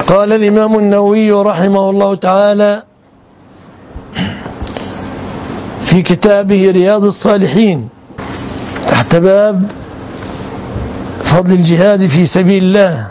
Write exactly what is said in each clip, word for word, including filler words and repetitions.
قال الإمام النووي رحمه الله تعالى في كتابه رياض الصالحين تحت باب فضل الجهاد في سبيل الله،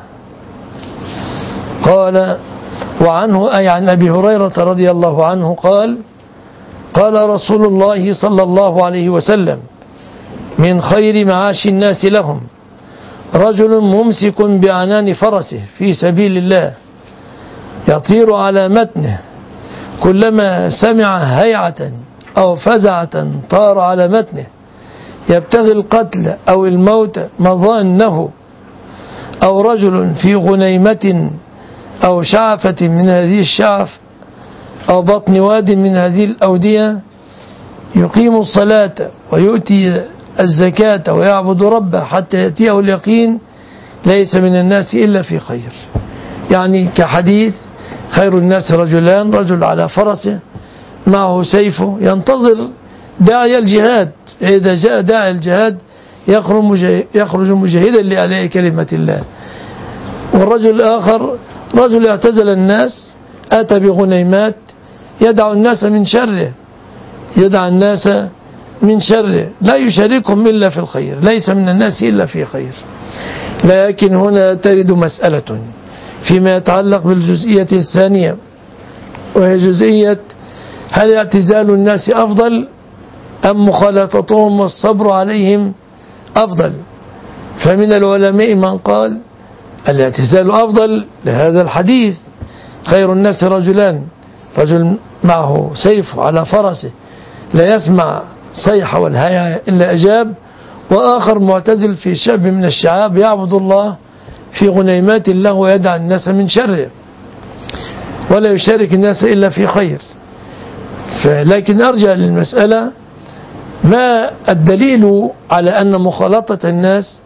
قال: وعنه أي عن أبي هريرة رضي الله عنه قال: قال رسول الله صلى الله عليه وسلم: من خير معاش الناس لهم رجل ممسك بعنان فرسه في سبيل الله يطير على متنه، كلما سمع هيعة أو فزعة طار على متنه يبتغي القتل أو الموت مظانه، أو رجل في غنيمة أو شعفة من هذه الشعف أو بطن واد من هذه الأودية يقيم الصلاة ويؤتي الزكاة ويعبد ربه حتى يأتيه اليقين ليس من الناس إلا في خير. يعني كحديث: خير الناس رجلان، رجل على فرسه معه سيفه ينتظر داعي الجهاد، إذا جاء داعي الجهاد يخرج مجاهدا لأعلاء كلمة الله. والرجل الآخر رجل اعتزل الناس، أتى بغنيمات يدع الناس من شره يدع الناس من شره لا يشاركهم إلا في الخير، ليس من الناس إلا في خير. لكن هنا ترد مسألة فيما يتعلق بالجزئية الثانية، وهي جزئية: هل اعتزال الناس أفضل أم مخالطتهم والصبر عليهم أفضل؟ فمن العلماء من قال الاعتزال أفضل لهذا الحديث: خير الناس رجلان، رجل معه سيف على فرسه لا يسمع صيحة والهيعة إلا أجاب، وآخر معتزل في شعب من الشعاب يعبد الله في غنيمات الله ويدع الناس من شره ولا يشارك الناس إلا في خير. لكن أرجع للمسألة: ما الدليل على أن مخالطة الناس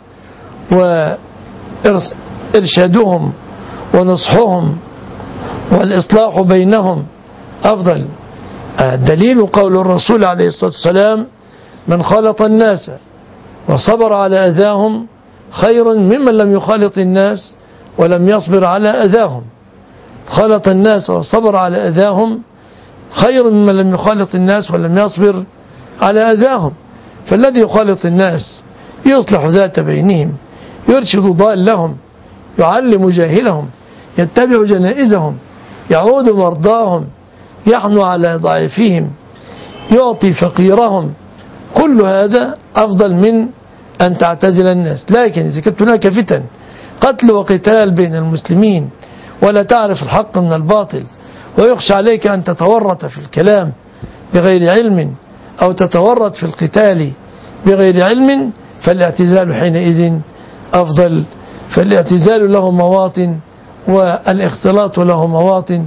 وإرشادهم ونصحهم والإصلاح بينهم أفضل؟ الدليل قول الرسول عليه الصلاة والسلام: من خالط الناس وصبر على أذاهم خير ممن لم يخالط الناس ولم يصبر على أذاهم. خالط الناس وصبر على أذاهم خير ممن لم يخالط الناس ولم يصبر على أذاهم. فالذي يخالط الناس يصلح ذات بينهم، يرشد ضالهم، يعلم جاهلهم، يتبع جنائزهم، يعود مرضاهم، يحنو على ضعيفهم، يعطي فقيرهم. كل هذا أفضل من أن تعتزل الناس. لكن إذا كانت هناك فتن، قتل وقتال بين المسلمين، ولا تعرف الحق من الباطل، ويخشى عليك أن تتورط في الكلام بغير علم أو تتورط في القتال بغير علم، فالاعتزال حينئذ أفضل. فالاعتزال له مواطن والاختلاط له مواطن،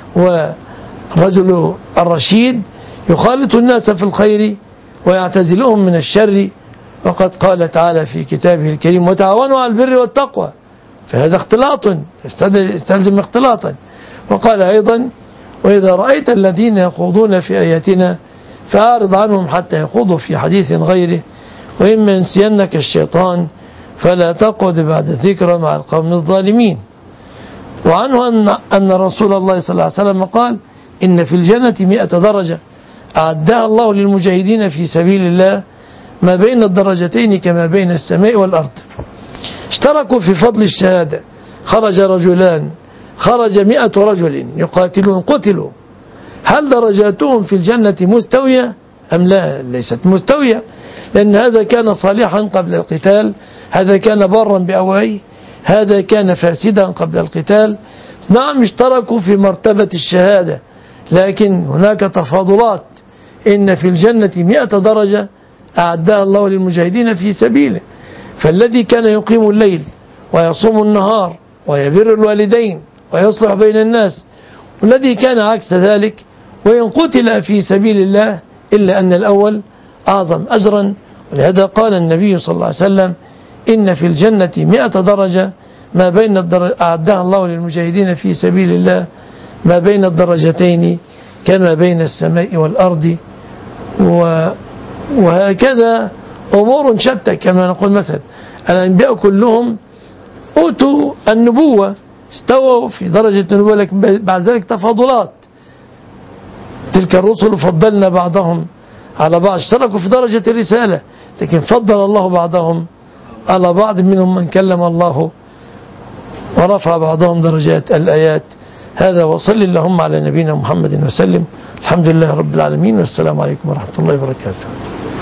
والرجل الرشيد يخالط الناس في الخير ويعتزلهم من الشر، وقد قال تعالى في كتابه الكريم: وتعاونوا على البر والتقوى، فهذا اختلاط يستلزم اختلاطا. وقال أيضا: وإذا رأيت الذين يخوضون في آياتنا فأعرض عنهم حتى يخوضوا في حديث غيره، وإما ينسينك الشيطان فلا تقعد بعد ذكرى مع القوم الظالمين. وعنه أن, أن رسول الله صلى الله عليه وسلم قال: إن في الجنة مئة درجة أعدها الله للمجاهدين في سبيل الله ما بين الدرجتين كما بين السماء والأرض. اشتركوا في فضل الشهادة، خرج رجلان، خرج مئة رجل يقاتلون قتلوا، هل درجاتهم في الجنة مستوية أم لا؟ ليست مستوية، لأن هذا كان صالحا قبل القتال، هذا كان بارا بأبويه، هذا كان فاسدا قبل القتال. نعم اشتركوا في مرتبة الشهادة، لكن هناك تفاضلات. إن في الجنة مئة درجة أعدها الله للمجاهدين في سبيله، فالذي كان يقيم الليل ويصوم النهار ويبر الوالدين ويصلح بين الناس، والذي كان عكس ذلك وإن قتل في سبيل الله، إلا أن الأول أعظم أجرا. ولهذا قال النبي صلى الله عليه وسلم: إن في الجنة مئة درجة ما بين الدرج... أعدها الله للمجاهدين في سبيل الله ما بين الدرجتين كما بين السماء والأرض. و... وهكذا أمور شتى، كما نقول مثلا الأنبياء كلهم أوتوا النبوة، استووا في درجة النبوة، لكن بعد ذلك تفاضلات. تلك الرسل فضلنا بعضهم على بعض، اشتركوا في درجة الرسالة، لكن فضل الله بعضهم على بعض، منهم من كلم الله ورفع بعضهم درجات. الآيات. هذا وصل اللهم على نبينا محمد وسلم. الحمد لله رب العالمين، والسلام عليكم ورحمة الله وبركاته.